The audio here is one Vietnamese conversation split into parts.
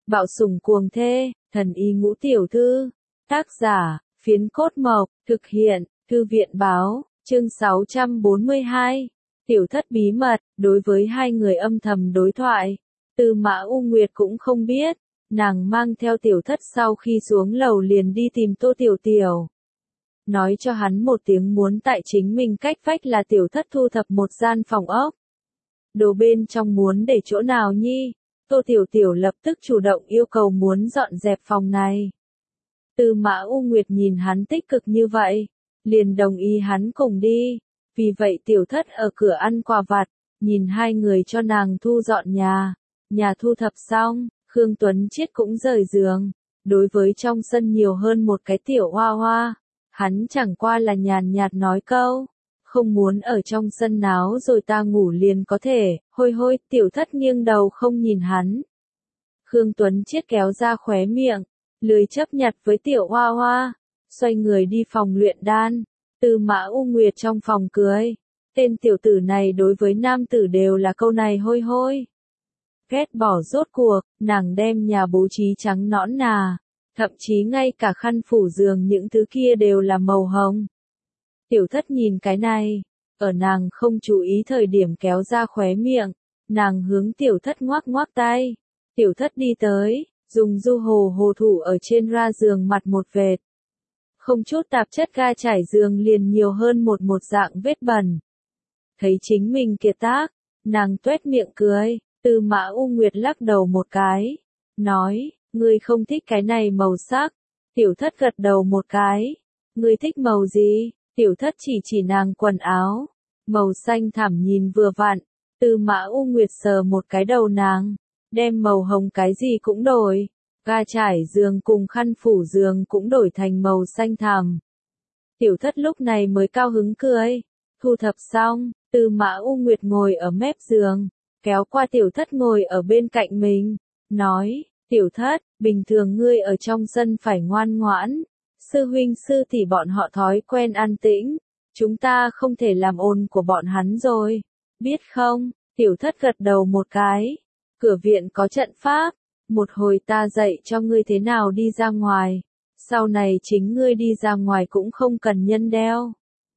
Bạo sủng cuồng thê, thần y ngũ tiểu thư. Tác giả, Phiến Cốt Mộc, thực hiện, Thư viện báo, chương 642. Tiểu thất bí mật, đối với hai người âm thầm đối thoại. Tư Mã U Nguyệt cũng không biết, nàng mang theo tiểu thất sau khi xuống lầu liền đi tìm Tô Tiểu Tiểu. Nói cho hắn một tiếng muốn tại chính mình cách vách là tiểu thất thu thập một gian phòng ốc. Đồ bên trong muốn để chỗ nào nhi? Tô Tiểu Tiểu lập tức chủ động yêu cầu muốn dọn dẹp phòng này. Tư Mã U Nguyệt nhìn hắn tích cực như vậy, liền đồng ý hắn cùng đi. Vì vậy tiểu thất ở cửa ăn quà vặt, nhìn hai người cho nàng thu dọn nhà. Nhà thu thập xong, Khương Tuấn Chiết cũng rời giường. Đối với trong sân nhiều hơn một cái tiểu hoa hoa, hắn chẳng qua là nhàn nhạt nói câu, không muốn ở trong sân náo rồi ta ngủ liền có thể. Hôi hôi, tiểu thất nghiêng đầu không nhìn hắn. Khương Tuấn Chiết kéo ra khóe miệng, lười chấp nhặt với tiểu hoa hoa, xoay người đi phòng luyện đan. Tư Mã U Nguyệt trong phòng cười, tên tiểu tử này đối với nam tử đều là câu này hôi hôi. Ghét bỏ rốt cuộc, nàng đem nhà bố trí trắng nõn nà, thậm chí ngay cả khăn phủ giường những thứ kia đều là màu hồng. Tiểu thất nhìn cái này, ở nàng không chú ý thời điểm kéo ra khóe miệng, nàng hướng tiểu thất ngoắc ngoắc tay. Tiểu thất đi tới, dùng du hồ hồ thủ ở trên ra giường mặt một vệt. Không chút tạp chất ga trải giường liền nhiều hơn một dạng vết bẩn. Thấy chính mình kiệt tác, nàng tuét miệng cười. Tư Mã U Nguyệt lắc đầu một cái, nói, ngươi không thích cái này màu sắc. Tiểu thất gật đầu một cái, ngươi thích màu gì? Tiểu thất chỉ nàng quần áo, màu xanh thẳm nhìn vừa vặn. Tư Mã U Nguyệt sờ một cái đầu nàng, đem màu hồng cái gì cũng đổi, ga trải giường cùng khăn phủ giường cũng đổi thành màu xanh thẳm. Tiểu thất lúc này mới cao hứng cười. Thu thập xong, Tư Mã U Nguyệt ngồi ở mép giường, kéo qua tiểu thất ngồi ở bên cạnh mình, nói, tiểu thất, bình thường ngươi ở trong sân phải ngoan ngoãn, sư huynh sư tỷ bọn họ thói quen an tĩnh, chúng ta không thể làm ồn của bọn hắn rồi, biết không? Tiểu thất gật đầu một cái, cửa viện có trận pháp, một hồi ta dạy cho ngươi thế nào đi ra ngoài, sau này chính ngươi đi ra ngoài cũng không cần nhân đeo.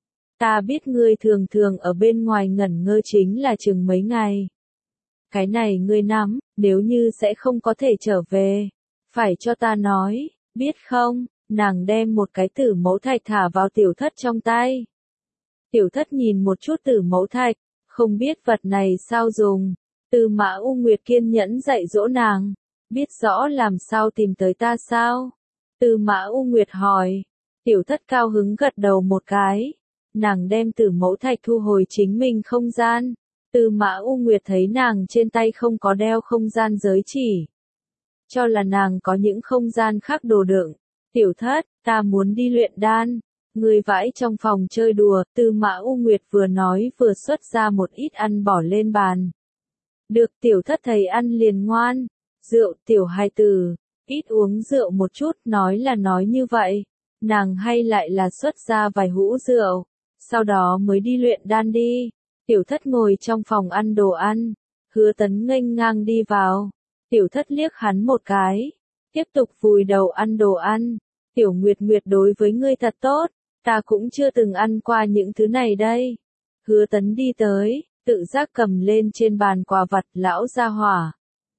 Ta biết ngươi thường thường ở bên ngoài ngẩn ngơ chính là chừng mấy ngày. Cái này ngươi nắm, nếu như sẽ không có thể trở về, phải cho ta nói, biết không? Nàng đem một cái tử mẫu thạch thả vào tiểu thất trong tay. Tiểu thất nhìn một chút tử mẫu thạch, không biết vật này sao dùng. Tư Mã U Nguyệt kiên nhẫn dạy dỗ nàng, biết rõ làm sao tìm tới ta sao? Tư Mã U Nguyệt hỏi. Tiểu thất cao hứng gật đầu một cái, nàng đem tử mẫu thạch thu hồi chính mình không gian. Tư Mã U Nguyệt thấy nàng trên tay không có đeo không gian giới chỉ, cho là nàng có những không gian khác đồ đựng. Tiểu thất, ta muốn đi luyện đan, người vãi trong phòng chơi đùa. Tư Mã U Nguyệt vừa nói vừa xuất ra một ít ăn bỏ lên bàn. Được, tiểu thất thấy ăn liền ngoan. Rượu, tiểu hài tử, ít uống rượu một chút, nói là nói như vậy, nàng hay lại là xuất ra vài hũ rượu, sau đó mới đi luyện đan đi. Tiểu thất ngồi trong phòng ăn đồ ăn, Hứa Tấn nghênh ngang đi vào. Tiểu thất liếc hắn một cái, tiếp tục vùi đầu ăn đồ ăn. Tiểu Nguyệt Nguyệt đối với ngươi thật tốt, ta cũng chưa từng ăn qua những thứ này đây. Hứa Tấn đi tới, tự giác cầm lên trên bàn quà vặt. Lão gia hỏa,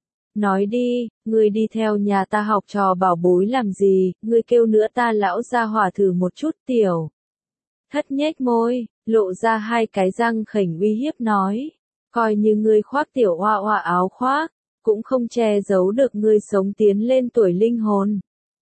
nói đi, ngươi đi theo nhà ta học trò bảo bối làm gì, ngươi kêu nữa ta lão gia hỏa thử một chút. Tiểu thất nhếch môi, lộ ra hai cái răng khểnh uy hiếp nói, coi như ngươi khoác tiểu hoa hoa áo khoác, cũng không che giấu được ngươi sống tiến lên tuổi linh hồn.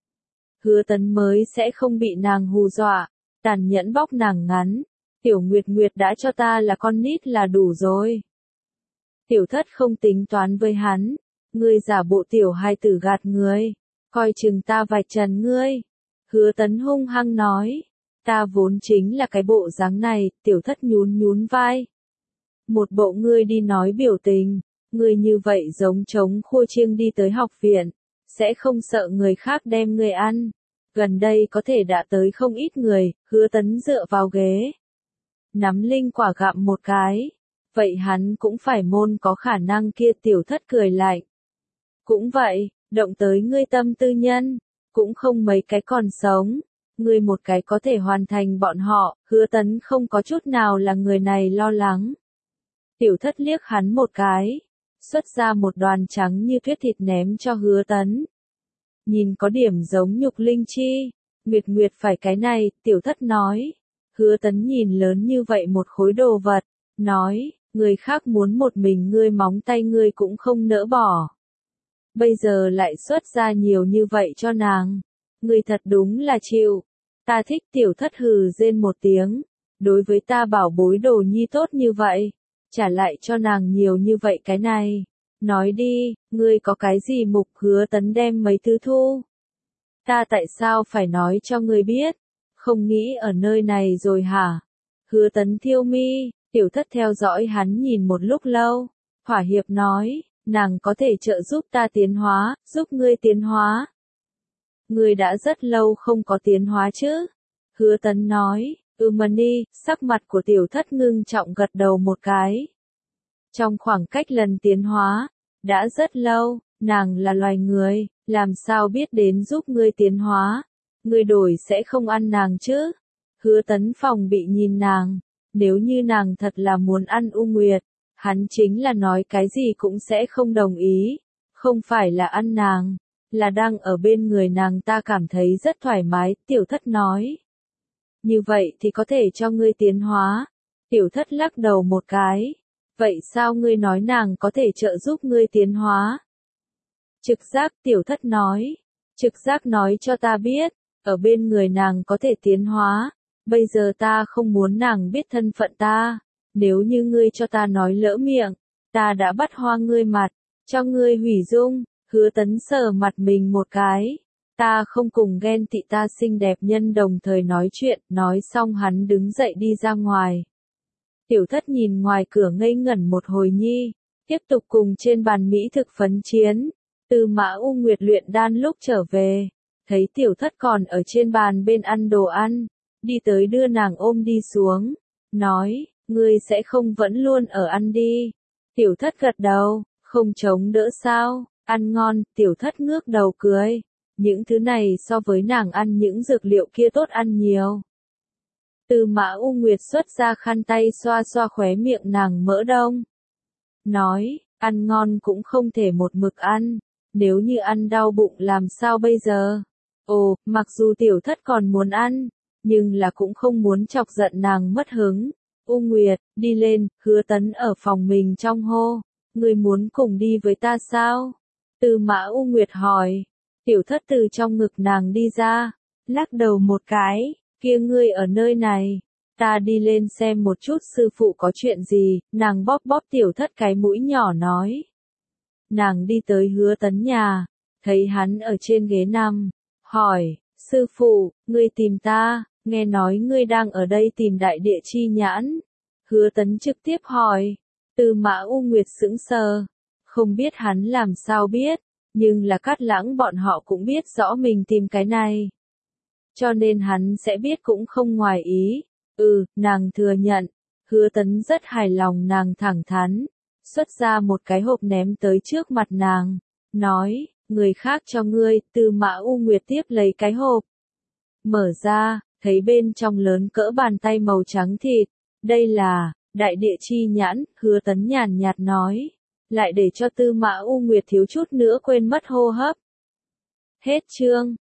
Hứa Tấn mới sẽ không bị nàng hù dọa, tàn nhẫn bóc nàng ngắn. Tiểu Nguyệt Nguyệt đã cho ta là con nít là đủ rồi. Tiểu thất không tính toán với hắn, ngươi giả bộ tiểu hài tử gạt ngươi, coi chừng ta vạch trần ngươi. Hứa Tấn hung hăng nói, ta vốn chính là cái bộ dáng này. Tiểu thất nhún nhún vai. Một bộ ngươi đi nói biểu tình, ngươi như vậy giống trống khua chiêng đi tới học viện, sẽ không sợ người khác đem ngươi ăn. Gần đây có thể đã tới không ít người. Hứa Tấn dựa vào ghế, nắm linh quả gặm một cái. Vậy hắn cũng phải môn có khả năng kia. Tiểu thất cười lạnh. Cũng vậy, động tới ngươi tâm tư nhân, cũng không mấy cái còn sống, ngươi một cái có thể hoàn thành bọn họ, Hứa Tấn không có chút nào là người này lo lắng. Tiểu thất liếc hắn một cái, xuất ra một đoàn trắng như tuyết thịt ném cho Hứa Tấn. Nhìn có điểm giống nhục linh chi, Nguyệt Nguyệt phải cái này, tiểu thất nói. Hứa Tấn nhìn lớn như vậy một khối đồ vật, nói, người khác muốn một mình ngươi móng tay ngươi cũng không nỡ bỏ. Bây giờ lại xuất ra nhiều như vậy cho nàng. Ngươi thật đúng là chịu. Ta thích tiểu thất hừ rên một tiếng. Đối với ta bảo bối đồ nhi tốt như vậy. Trả lại cho nàng nhiều như vậy cái này. Nói đi, ngươi có cái gì mục? Hứa Tấn đem mấy thứ thu. Ta tại sao phải nói cho ngươi biết? Không nghĩ ở nơi này rồi hả? Hứa Tấn thiêu mi, tiểu thất theo dõi hắn nhìn một lúc lâu. Hỏa hiệp nói, nàng có thể trợ giúp ta tiến hóa, giúp ngươi tiến hóa. Ngươi đã rất lâu không có tiến hóa chứ? Hứa Tấn nói, Mani, sắc mặt của tiểu thất ngưng trọng gật đầu một cái. Trong khoảng cách lần tiến hóa, đã rất lâu, nàng là loài người, làm sao biết đến giúp ngươi tiến hóa. Ngươi đổi sẽ không ăn nàng chứ? Hứa Tấn phòng bị nhìn nàng, nếu như nàng thật là muốn ăn U Nguyệt, hắn chính là nói cái gì cũng sẽ không đồng ý, không phải là ăn nàng, là đang ở bên người nàng ta cảm thấy rất thoải mái, tiểu thất nói. Như vậy thì có thể cho ngươi tiến hóa. Tiểu thất lắc đầu một cái. Vậy sao ngươi nói nàng có thể trợ giúp ngươi tiến hóa? Trực giác, tiểu thất nói. Trực giác nói cho ta biết, ở bên người nàng có thể tiến hóa. Bây giờ ta không muốn nàng biết thân phận ta. Nếu như ngươi cho ta nói lỡ miệng, ta đã bắt hoa ngươi mặt, cho ngươi hủy dung. Hứa Tấn sờ mặt mình một cái. Ta không cùng ghen tị, ta xinh đẹp nhân đồng thời nói chuyện, nói xong hắn đứng dậy đi ra ngoài. Tiểu thất nhìn ngoài cửa ngây ngẩn một hồi nhi, tiếp tục cùng trên bàn mỹ thực phấn chiến. Từ Mã U Nguyệt luyện đan lúc trở về, thấy tiểu thất còn ở trên bàn bên ăn đồ ăn, đi tới đưa nàng ôm đi xuống, nói, ngươi sẽ không vẫn luôn ở ăn đi. Tiểu thất gật đầu, không chống đỡ sao, ăn ngon, tiểu thất ngước đầu cười. Những thứ này so với nàng ăn những dược liệu kia tốt ăn nhiều. Từ Mã U Nguyệt xuất ra khăn tay xoa xoa khóe miệng nàng mỡ đông. Nói, ăn ngon cũng không thể một mực ăn, nếu như ăn đau bụng làm sao bây giờ? Ồ, mặc dù tiểu thất còn muốn ăn, nhưng là cũng không muốn chọc giận nàng mất hứng. U Nguyệt, đi lên, Hứa Tấn ở phòng mình trong hô. Ngươi muốn cùng đi với ta sao? Từ Mã U Nguyệt hỏi. Tiểu thất từ trong ngực nàng đi ra, lắc đầu một cái, kia ngươi ở nơi này, ta đi lên xem một chút sư phụ có chuyện gì, nàng bóp bóp tiểu thất cái mũi nhỏ nói. Nàng đi tới Hứa Tấn nhà, thấy hắn ở trên ghế nằm, hỏi, sư phụ, ngươi tìm ta, nghe nói ngươi đang ở đây tìm đại địa chi nhãn. Hứa Tấn trực tiếp hỏi, Từ Mã U Nguyệt sững sờ, không biết hắn làm sao biết. Nhưng là Cát Lãng bọn họ cũng biết rõ mình tìm cái này. Cho nên hắn sẽ biết cũng không ngoài ý. Nàng thừa nhận. Hứa Tấn rất hài lòng nàng thẳng thắn. Xuất ra một cái hộp ném tới trước mặt nàng. Nói, người khác cho ngươi, Từ Mã U Nguyệt tiếp lấy cái hộp. Mở ra, thấy bên trong lớn cỡ bàn tay màu trắng thịt. Đây là, đại địa chi nhãn, Hứa Tấn nhàn nhạt nói. Lại để cho Tư Mã U Nguyệt thiếu chút nữa quên mất hô hấp. Hết chương.